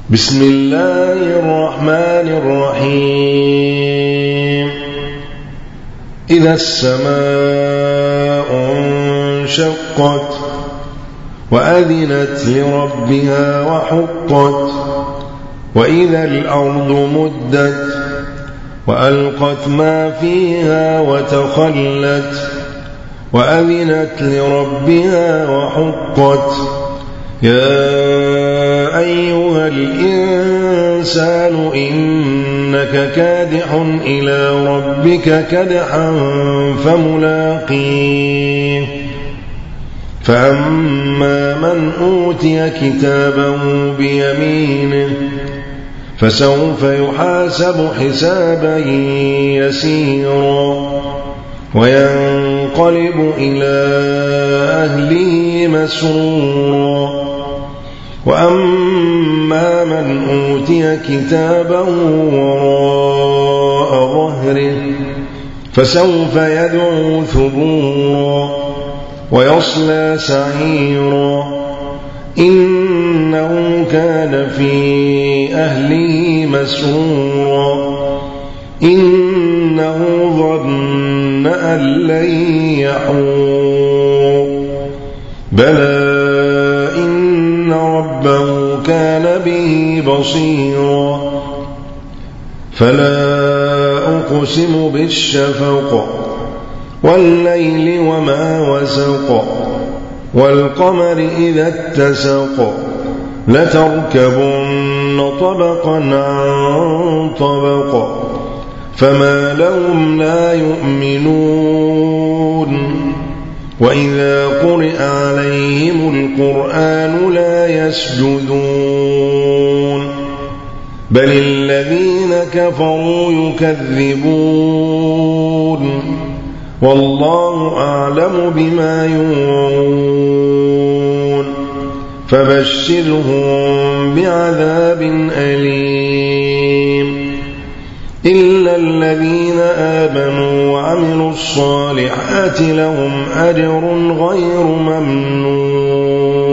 بسم الله الرحمن الرحيم إذا السماء انشقت وأذنت لربها وحقت وإذا الأرض مدت وألقت ما فيها وتخلت وأذنت لربها وحقت يا أيها الإنسان إنك كادح إلى ربك كدحا فملاقيه فأما من أوتي كتابه بيمينه فسوف يحاسب حسابا يسيرا وينقلب إلى أهله مسرورا وأما من أوتي كتابه وراء ظهره فسوف يدعو ثبورا ويصلى سعيرا إنه كان في أهله مسرورا إنه ظن أن لن يحور بلى إن ربه كان به بصيرا فلا أقسم بالشفق والليل وما وسق والقمر إذا اتسق لتركبن طبقا عن طبق فما لهم لا يؤمنون وإذا قرئ عليهم القرآن لا يسجدون بل الذين كفروا يكذبون والله أعلم بما يوعون فبشرهم بعذاب أليم إلا الذين آمنوا وعملوا الصالحات لهم أجر غير ممنون